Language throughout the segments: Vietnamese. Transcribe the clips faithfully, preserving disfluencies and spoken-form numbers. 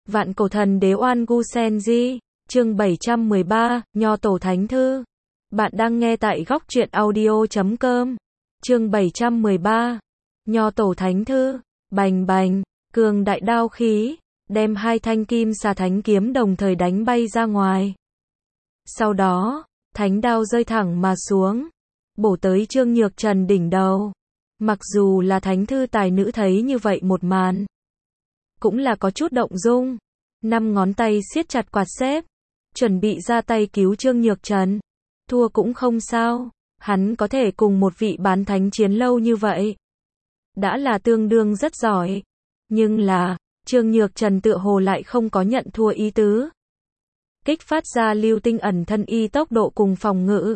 Vạn cổ thần đế Oan Gu Sen Di, chương bảy trăm mười ba, Nho Tổ Thánh Thư. Bạn đang nghe tại góc truyện audio chấm com. Chương bảy trăm mười ba, Nho Tổ Thánh Thư. Bành bành, cường đại đao khí, đem hai thanh kim xà thánh kiếm đồng thời đánh bay ra ngoài. Sau đó, thánh đao rơi thẳng mà xuống, bổ tới Trương Nhược Trần đỉnh đầu. Mặc dù là thánh thư tài nữ thấy như vậy một màn, cũng là có chút động dung, năm ngón tay siết chặt quạt xếp, chuẩn bị ra tay cứu Trương Nhược Trần. Thua cũng không sao, hắn có thể cùng một vị bán thánh chiến lâu như vậy, đã là tương đương rất giỏi. Nhưng là, Trương Nhược Trần tựa hồ lại không có nhận thua ý tứ. Kích phát ra lưu tinh ẩn thân y tốc độ cùng phòng ngự.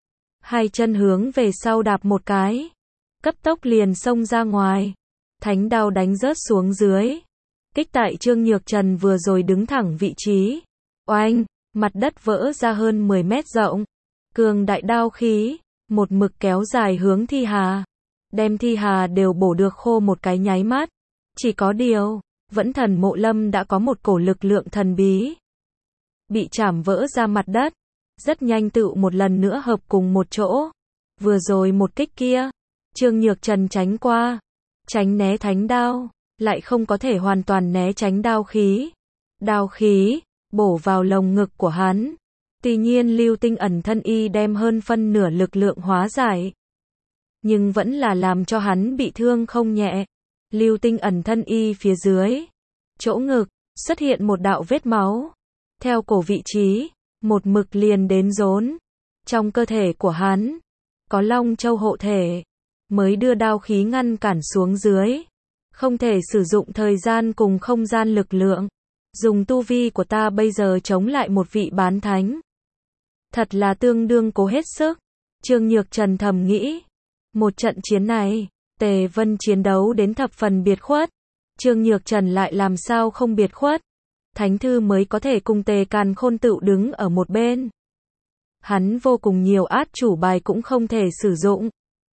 Hai chân hướng về sau đạp một cái, cấp tốc liền xông ra ngoài. Thánh đao đánh rớt xuống dưới, kích tại Trương Nhược Trần vừa rồi đứng thẳng vị trí. Oanh, mặt đất vỡ ra hơn mười mét rộng. Cường đại đao khí, một mực kéo dài hướng Thi Hà. Đem Thi Hà đều bổ được khô một cái nháy mắt. Chỉ có điều, Vẫn Thần Mộ Lâm đã có một cổ lực lượng thần bí, bị chảm vỡ ra mặt đất. Rất nhanh tự một lần nữa hợp cùng một chỗ. Vừa rồi một kích kia, Trương Nhược Trần tránh qua, tránh né thánh đao, lại không có thể hoàn toàn né tránh đao khí. Đao khí, bổ vào lồng ngực của hắn. Tuy nhiên lưu tinh ẩn thân y đem hơn phân nửa lực lượng hóa giải, nhưng vẫn là làm cho hắn bị thương không nhẹ. Lưu tinh ẩn thân y phía dưới, chỗ ngực, xuất hiện một đạo vết máu. Theo cổ vị trí, một mực liền đến rốn. Trong cơ thể của hắn, có Long Châu hộ thể, mới đưa đao khí ngăn cản xuống dưới. Không thể sử dụng thời gian cùng không gian lực lượng. Dùng tu vi của ta bây giờ chống lại một vị bán thánh, thật là tương đương cố hết sức. Trương Nhược Trần thầm nghĩ. Một trận chiến này, Tề Vân chiến đấu đến thập phần biệt khuất. Trương Nhược Trần lại làm sao không biệt khuất. Thánh thư mới có thể cùng Tề Càn Khôn tựu đứng ở một bên. Hắn vô cùng nhiều át chủ bài cũng không thể sử dụng.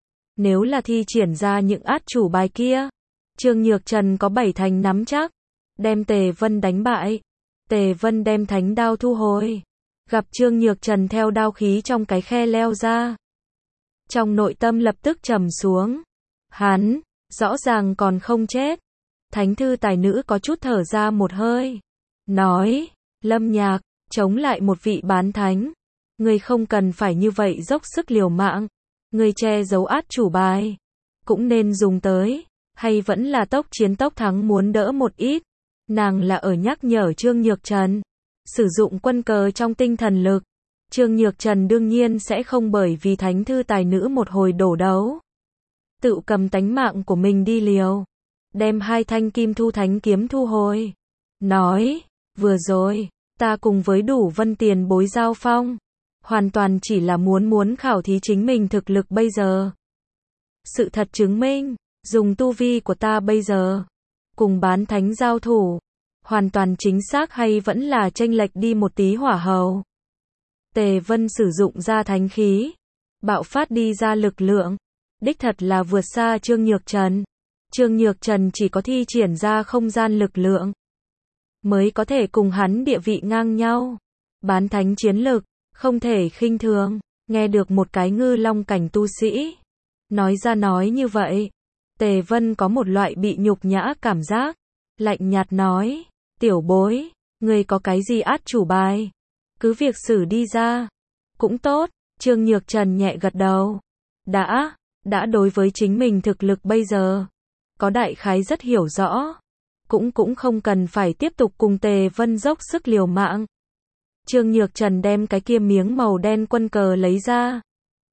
Nếu là thi triển ra những át chủ bài kia, Trương Nhược Trần có bảy thành nắm chắc đem Tề Vân đánh bại. Tề Vân đem thánh đao thu hồi, gặp Trương Nhược Trần theo đao khí trong cái khe leo ra. Trong nội tâm lập tức trầm xuống. Hắn, rõ ràng còn không chết. Thánh thư tài nữ có chút thở ra một hơi, nói, Lâm Nhạc, chống lại một vị bán thánh, ngươi không cần phải như vậy dốc sức liều mạng. Ngươi che giấu át chủ bài, cũng nên dùng tới, hay vẫn là tốc chiến tốc thắng muốn đỡ một ít. Nàng là ở nhắc nhở Trương Nhược Trần, sử dụng quân cờ trong tinh thần lực. Trương Nhược Trần đương nhiên sẽ không bởi vì thánh thư tài nữ một hồi đổ đấu, tự cầm tánh mạng của mình đi liều. Đem hai thanh kim thu thánh kiếm thu hồi. Nói, vừa rồi, ta cùng với Đủ Vân tiền bối giao phong, hoàn toàn chỉ là muốn muốn khảo thí chính mình thực lực bây giờ. Sự thật chứng minh, dùng tu vi của ta bây giờ, cùng bán thánh giao thủ, hoàn toàn chính xác hay vẫn là chênh lệch đi một tí hỏa hầu. Tề Vân sử dụng ra thánh khí, bạo phát đi ra lực lượng, đích thật là vượt xa Trương Nhược Trần. Trương Nhược Trần chỉ có thi triển ra không gian lực lượng, mới có thể cùng hắn địa vị ngang nhau. Bán thánh chiến lực, không thể khinh thường. Nghe được một cái ngư long cảnh tu sĩ nói ra nói như vậy, Tề Vân có một loại bị nhục nhã cảm giác, lạnh nhạt nói, tiểu bối, ngươi có cái gì át chủ bài, cứ việc xử đi ra. Cũng tốt, Trương Nhược Trần nhẹ gật đầu. Đã, đã đối với chính mình thực lực bây giờ, có đại khái rất hiểu rõ, cũng cũng không cần phải tiếp tục cùng Tề Vân dốc sức liều mạng. Trương Nhược Trần đem cái kia miếng màu đen quân cờ lấy ra,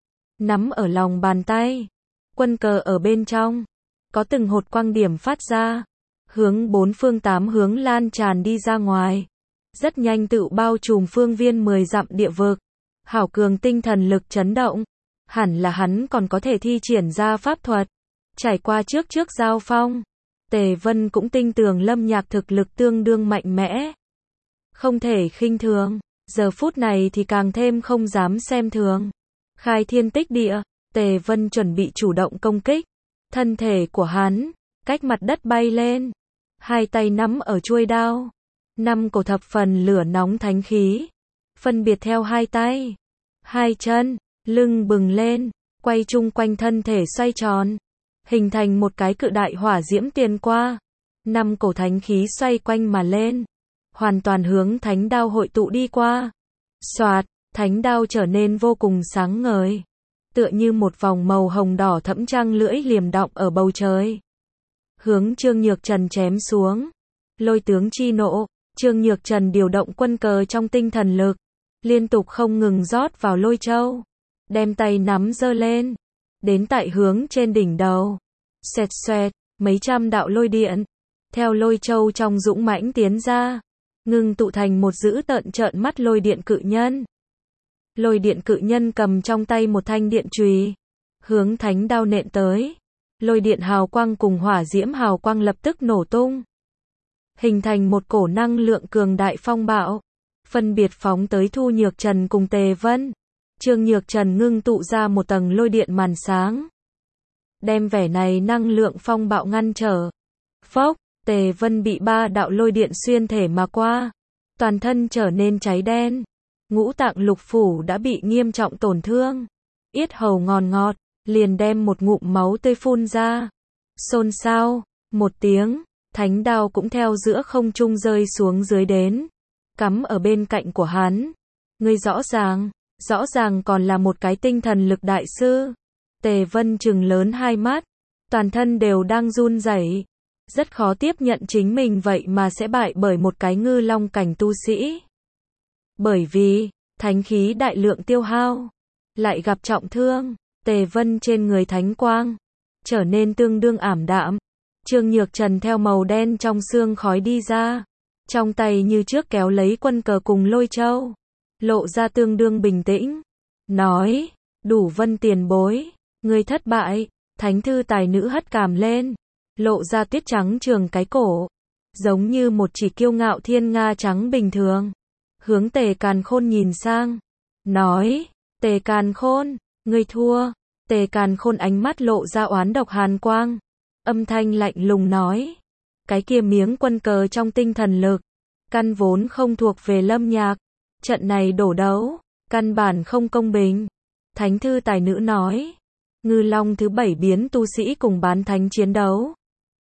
nắm ở lòng bàn tay. Quân cờ ở bên trong, có từng hột quang điểm phát ra, hướng bốn phương tám hướng lan tràn đi ra ngoài. Rất nhanh tự bao trùm phương viên mười dặm địa vực. Hảo cường tinh thần lực chấn động. Hẳn là hắn còn có thể thi triển ra pháp thuật. Trải qua trước trước giao phong, Tề Vân cũng tin tưởng Lâm Nhạc thực lực tương đương mạnh mẽ, không thể khinh thường. Giờ phút này thì càng thêm không dám xem thường. Khai thiên tích địa, Tề Vân chuẩn bị chủ động công kích. Thân thể của hắn, cách mặt đất bay lên, hai tay nắm ở chuôi đao, Năm cổ thập phần lửa nóng thánh khí, phân biệt theo hai tay, hai chân, lưng bừng lên, quay chung quanh thân thể xoay tròn, hình thành một cái cự đại hỏa diễm tiền qua. Năm cổ thánh khí xoay quanh mà lên, hoàn toàn hướng thánh đao hội tụ đi qua. Xoạt, thánh đao trở nên vô cùng sáng ngời, tựa như một vòng màu hồng đỏ thẫm trăng lưỡi liềm đọng ở bầu trời. Hướng Trương Nhược Trần chém xuống. Lôi tướng chi nộ, Trương Nhược Trần điều động quân cờ trong tinh thần lực, liên tục không ngừng rót vào lôi châu, đem tay nắm giơ lên, đến tại hướng trên đỉnh đầu. Xoẹt xoẹt, mấy trăm đạo lôi điện, theo lôi châu trong dũng mãnh tiến ra, ngưng tụ thành một dữ tợn trợn mắt lôi điện cự nhân. Lôi điện cự nhân cầm trong tay một thanh điện chùy, hướng thánh đao nện tới. Lôi điện hào quang cùng hỏa diễm hào quang lập tức nổ tung, hình thành một cổ năng lượng cường đại phong bạo, phân biệt phóng tới Thu Nhược Trần cùng Tề Vân. Trương Nhược Trần ngưng tụ ra một tầng lôi điện màn sáng, đem vẻ này năng lượng phong bạo ngăn trở. Phốc, Tề Vân bị ba đạo lôi điện xuyên thể mà qua, toàn thân trở nên cháy đen, ngũ tạng lục phủ đã bị nghiêm trọng tổn thương, yết hầu ngòn ngọt, liền đem một ngụm máu tươi phun ra. Xôn xao, một tiếng, thánh đao cũng theo giữa không trung rơi xuống dưới đến, cắm ở bên cạnh của hắn. Ngươi rõ ràng, rõ ràng còn là một cái tinh thần lực đại sư. Tề Vân trừng lớn hai mắt, toàn thân đều đang run rẩy, rất khó tiếp nhận chính mình vậy mà sẽ bại bởi một cái ngư long cảnh tu sĩ. Bởi vì, thánh khí đại lượng tiêu hao, lại gặp trọng thương, Tề Vân trên người thánh quang trở nên tương đương ảm đạm. Trương Nhược Trần theo màu đen trong xương khói đi ra, trong tay như trước kéo lấy quân cờ cùng lôi châu, lộ ra tương đương bình tĩnh, nói: Đủ Vân tiền bối, ngươi thất bại. Thánh thư tài nữ hất cằm lên, lộ ra tuyết trắng trường cái cổ, giống như một chỉ kiêu ngạo thiên nga trắng bình thường. Hướng Tề Càn Khôn nhìn sang, nói: Tề Càn Khôn, ngươi thua. Tề Càn Khôn ánh mắt lộ ra oán độc hàn quang, âm thanh lạnh lùng nói: cái kia miếng quân cờ trong tinh thần lực, căn vốn không thuộc về Lâm Nhạc, trận này đổ đấu, căn bản không công bình. Thánh thư tài nữ nói: Ngư Long thứ bảy biến tu sĩ cùng bán thánh chiến đấu,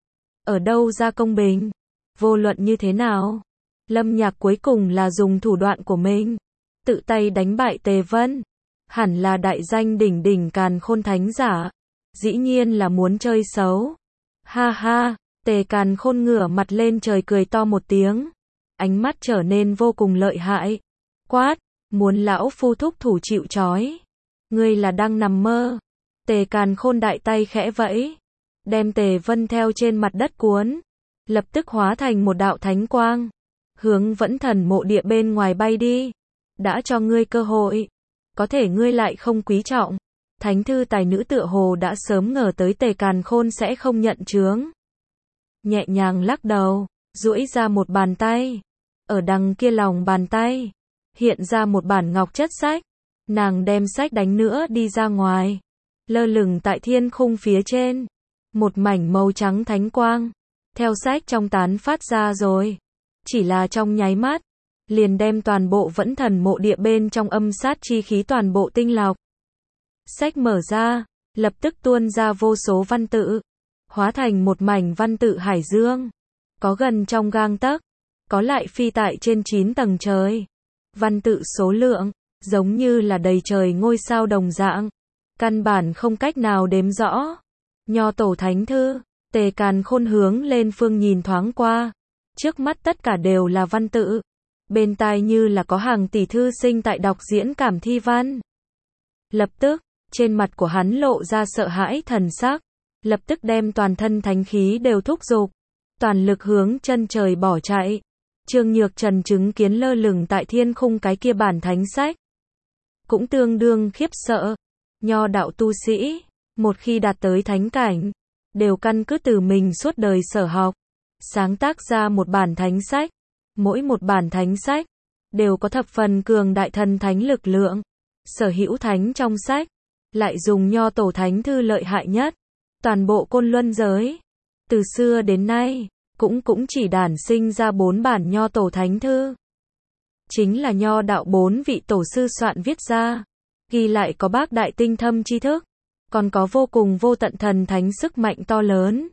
ở đâu ra công bình? Vô luận như thế nào, Lâm Nhạc cuối cùng là dùng thủ đoạn của mình, tự tay đánh bại Tề Vân, hẳn là đại danh đỉnh đỉnh Càn Khôn thánh giả, dĩ nhiên là muốn chơi xấu. Ha ha, Tề Càn Khôn ngửa mặt lên trời cười to một tiếng, ánh mắt trở nên vô cùng lợi hại, quát: muốn lão phu thúc thủ chịu trói, ngươi là đang nằm mơ. Tề Càn Khôn đại tay khẽ vẫy, đem Tề Vân theo trên mặt đất cuốn, lập tức hóa thành một đạo thánh quang, hướng Vẫn Thần mộ địa bên ngoài bay đi. Đã cho ngươi cơ hội, có thể ngươi lại không quý trọng. Thánh thư tài nữ tựa hồ đã sớm ngờ tới Tề Càn Khôn sẽ không nhận chướng, nhẹ nhàng lắc đầu, duỗi ra một bàn tay, ở đằng kia lòng bàn tay hiện ra một bản ngọc chất sách, nàng đem sách đánh nữa đi ra ngoài, lơ lửng tại thiên khung phía trên, một mảnh màu trắng thánh quang theo sách trong tán phát ra rồi, chỉ là trong nháy mắt, liền đem toàn bộ Vẫn Thần mộ địa bên trong âm sát chi khí toàn bộ tinh lọc. Sách mở ra, lập tức tuôn ra vô số văn tự, hóa thành một mảnh văn tự hải dương, có gần trong gang tấc, có lại phi tại trên chín tầng trời. Văn tự số lượng, giống như là đầy trời ngôi sao đồng dạng, căn bản không cách nào đếm rõ. Nho tổ thánh thư, Tề Càn Khôn hướng lên phương nhìn thoáng qua, trước mắt tất cả đều là văn tự, bên tai như là có hàng tỷ thư sinh tại đọc diễn cảm thi văn. Lập tức, trên mặt của hắn lộ ra sợ hãi thần sắc, lập tức đem toàn thân thánh khí đều thúc giục, toàn lực hướng chân trời bỏ chạy. Trương Nhược Trần chứng kiến lơ lửng tại thiên khung cái kia bản thánh sách, cũng tương đương khiếp sợ. Nho đạo tu sĩ, một khi đạt tới thánh cảnh, đều căn cứ từ mình suốt đời sở học, sáng tác ra một bản thánh sách. Mỗi một bản thánh sách đều có thập phần cường đại thần thánh lực lượng. Sở hữu thánh trong sách lại dùng nho tổ thánh thư lợi hại nhất toàn bộ Côn Luân giới. Từ xưa đến nay, cũng cũng chỉ đản sinh ra bốn bản nho tổ thánh thư. Chính là nho đạo bốn vị tổ sư soạn viết ra, ghi lại có bác đại tinh thâm tri thức, còn có vô cùng vô tận thần thánh sức mạnh to lớn.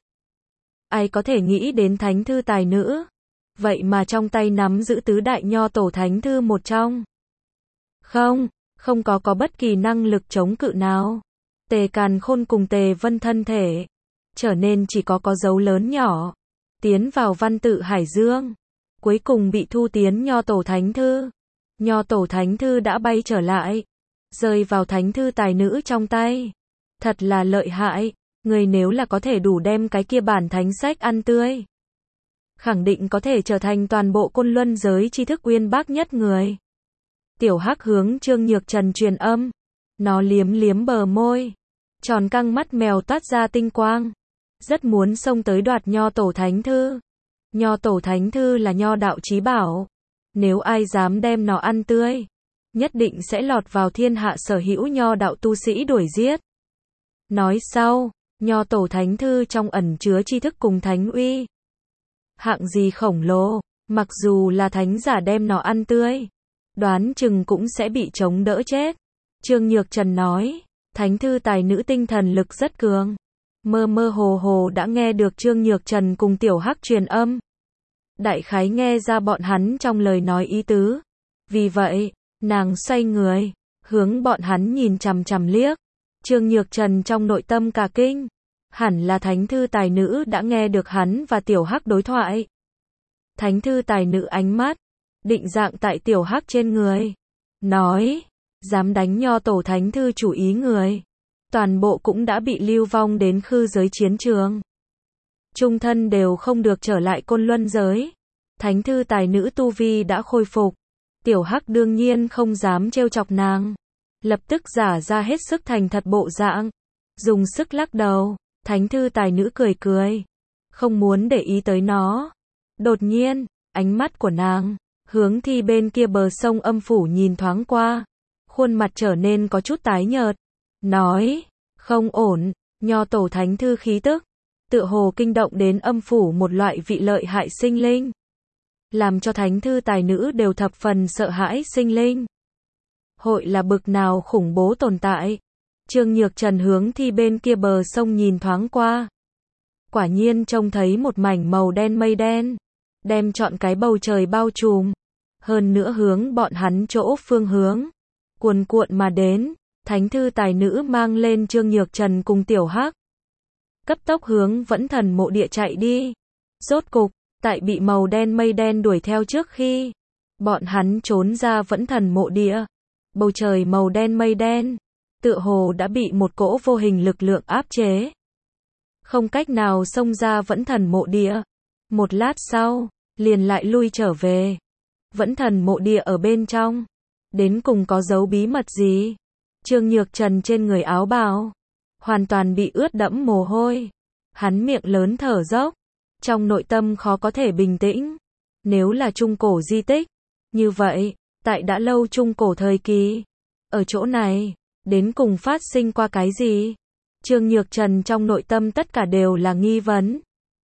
Ai có thể nghĩ đến thánh thư tài nữ, vậy mà trong tay nắm giữ tứ đại nho tổ thánh thư một trong. Không, không có có bất kỳ năng lực chống cự nào. Tề Càn Khôn cùng Tề Vân thân thể, trở nên chỉ có có dấu lớn nhỏ, tiến vào văn tự hải dương, cuối cùng bị thu tiến nho tổ thánh thư. Nho tổ thánh thư đã bay trở lại, rơi vào thánh thư tài nữ trong tay. Thật là lợi hại, người nếu là có thể đủ đem cái kia bản thánh sách ăn tươi, khẳng định có thể trở thành toàn bộ côn luân giới tri thức uyên bác nhất người. Tiểu Hắc hướng Trương Nhược Trần truyền âm, nó liếm liếm bờ môi, tròn căng mắt mèo toát ra tinh quang, rất muốn xông tới đoạt nho tổ thánh thư. Nho tổ thánh thư là nho đạo chí bảo, nếu ai dám đem nó ăn tươi, nhất định sẽ lọt vào thiên hạ sở hữu nho đạo tu sĩ đuổi giết. Nói sau, nho tổ thánh thư trong ẩn chứa tri thức cùng thánh uy hạng gì khổng lồ, mặc dù là thánh giả đem nó ăn tươi, đoán chừng cũng sẽ bị chống đỡ chết. Trương Nhược Trần nói, thánh thư tài nữ tinh thần lực rất cường. Mơ mơ hồ hồ đã nghe được Trương Nhược Trần cùng Tiểu Hắc truyền âm. Đại khái nghe ra bọn hắn trong lời nói ý tứ. Vì vậy, nàng xoay người, hướng bọn hắn nhìn chằm chằm liếc. Trương Nhược Trần trong nội tâm cả kinh. Hẳn là thánh thư tài nữ đã nghe được hắn và Tiểu Hắc đối thoại. Thánh thư tài nữ ánh mắt định dạng tại Tiểu Hắc trên người, nói, dám đánh nho tổ thánh thư chủ ý người, toàn bộ cũng đã bị lưu vong đến khư giới chiến trường. Trung thân đều không được trở lại côn luân giới. Thánh thư tài nữ tu vi đã khôi phục. Tiểu Hắc đương nhiên không dám trêu chọc nàng, lập tức giả ra hết sức thành thật bộ dạng, dùng sức lắc đầu. Thánh thư tài nữ cười cười, không muốn để ý tới nó. Đột nhiên, ánh mắt của nàng hướng thi bên kia bờ sông âm phủ nhìn thoáng qua, khuôn mặt trở nên có chút tái nhợt, nói, không ổn, nho tổ thánh thư khí tức, tựa hồ kinh động đến âm phủ một loại vị lợi hại sinh linh, làm cho thánh thư tài nữ đều thập phần sợ hãi sinh linh. Hội là bực nào khủng bố tồn tại. Trương Nhược Trần hướng thi bên kia bờ sông nhìn thoáng qua, quả nhiên trông thấy một mảnh màu đen mây đen, đem trọn cái bầu trời bao trùm, hơn nữa hướng bọn hắn chỗ phương hướng cuồn cuộn mà đến. Thánh thư tài nữ mang lên Trương Nhược Trần cùng Tiểu Hắc, cấp tốc hướng Vẫn Thần mộ địa chạy đi. Rốt cục, tại bị màu đen mây đen đuổi theo trước khi bọn hắn trốn ra Vẫn Thần mộ địa, bầu trời màu đen mây đen tựa hồ đã bị một cỗ vô hình lực lượng áp chế, không cách nào xông ra Vẫn Thần mộ địa. Một lát sau, liền lại lui trở về. Vẫn Thần mộ địa ở bên trong, đến cùng có dấu bí mật gì? Trương Nhược Trần trên người áo bào hoàn toàn bị ướt đẫm mồ hôi, hắn miệng lớn thở dốc, trong nội tâm khó có thể bình tĩnh. Nếu là trung cổ di tích, như vậy, tại đã lâu trung cổ thời kỳ, ở chỗ này, đến cùng phát sinh qua cái gì? Trương Nhược Trần trong nội tâm tất cả đều là nghi vấn.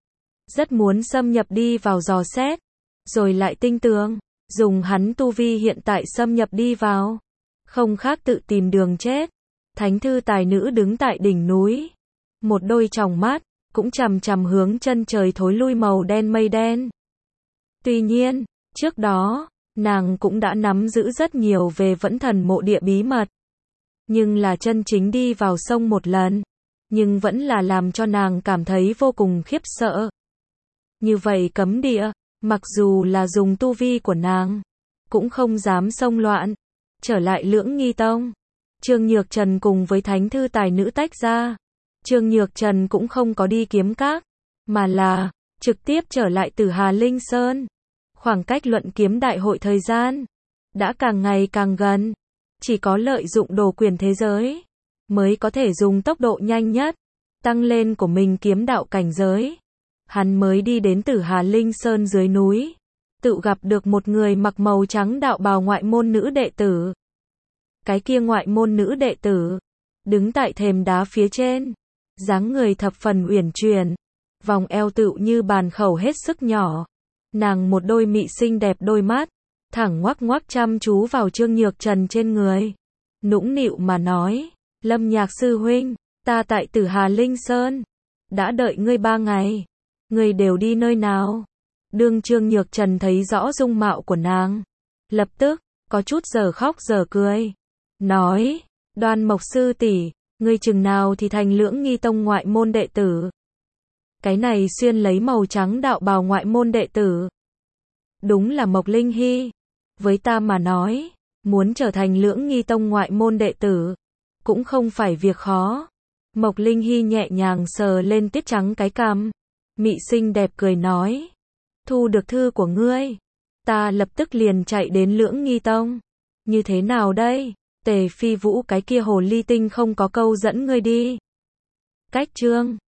Rất muốn xâm nhập đi vào dò xét, rồi lại tinh tường, dùng hắn tu vi hiện tại xâm nhập đi vào, không khác tự tìm đường chết. Thánh thư tài nữ đứng tại đỉnh núi, một đôi tròng mắt cũng chằm chằm hướng chân trời thối lui màu đen mây đen. Tuy nhiên, trước đó, nàng cũng đã nắm giữ rất nhiều về Vẫn Thần mộ địa bí mật, nhưng là chân chính đi vào sông một lần, nhưng vẫn là làm cho nàng cảm thấy vô cùng khiếp sợ. Như vậy cấm địa, mặc dù là dùng tu vi của nàng, cũng không dám xông loạn. Trở lại Lưỡng Nghi Tông, Trương Nhược Trần cùng với thánh thư tài nữ tách ra. Trương Nhược Trần cũng không có đi kiếm các, mà là trực tiếp trở lại Tử Hà Linh Sơn. Khoảng cách luận kiếm đại hội thời gian đã càng ngày càng gần, chỉ có lợi dụng đồ quyền thế giới mới có thể dùng tốc độ nhanh nhất tăng lên của mình kiếm đạo cảnh giới. Hắn mới đi đến Tử Hà Linh Sơn dưới núi, tự gặp được một người mặc màu trắng đạo bào ngoại môn nữ đệ tử. Cái kia ngoại môn nữ đệ tử đứng tại thềm đá phía trên, dáng người thập phần uyển chuyển, vòng eo tựu như bàn khẩu hết sức nhỏ. Nàng một đôi mị xinh đẹp đôi mắt, thẳng ngoắc ngoắc chăm chú vào Trương Nhược Trần trên người. Nũng nịu mà nói, Lâm Nhạc sư huynh, ta tại Tử Hà Linh Sơn, đã đợi ngươi ba ngày. Ngươi đều đi nơi nào? Đương Trương Nhược Trần thấy rõ dung mạo của nàng, lập tức, có chút giờ khóc giờ cười. Nói, Đoan Mộc sư tỷ, ngươi chừng nào thì thành Lưỡng Nghi Tông ngoại môn đệ tử? Cái này xuyên lấy màu trắng đạo bào ngoại môn đệ tử. Đúng là Mộc Linh Hy. Với ta mà nói, muốn trở thành Lưỡng Nghi Tông ngoại môn đệ tử, cũng không phải việc khó. Mộc Linh Hy nhẹ nhàng sờ lên tiết trắng cái cằm, mị xinh đẹp cười nói, thu được thư của ngươi, ta lập tức liền chạy đến Lưỡng Nghi Tông. Như thế nào đây? Tề Phi Vũ cái kia hồ ly tinh không có câu dẫn ngươi đi. Cách chương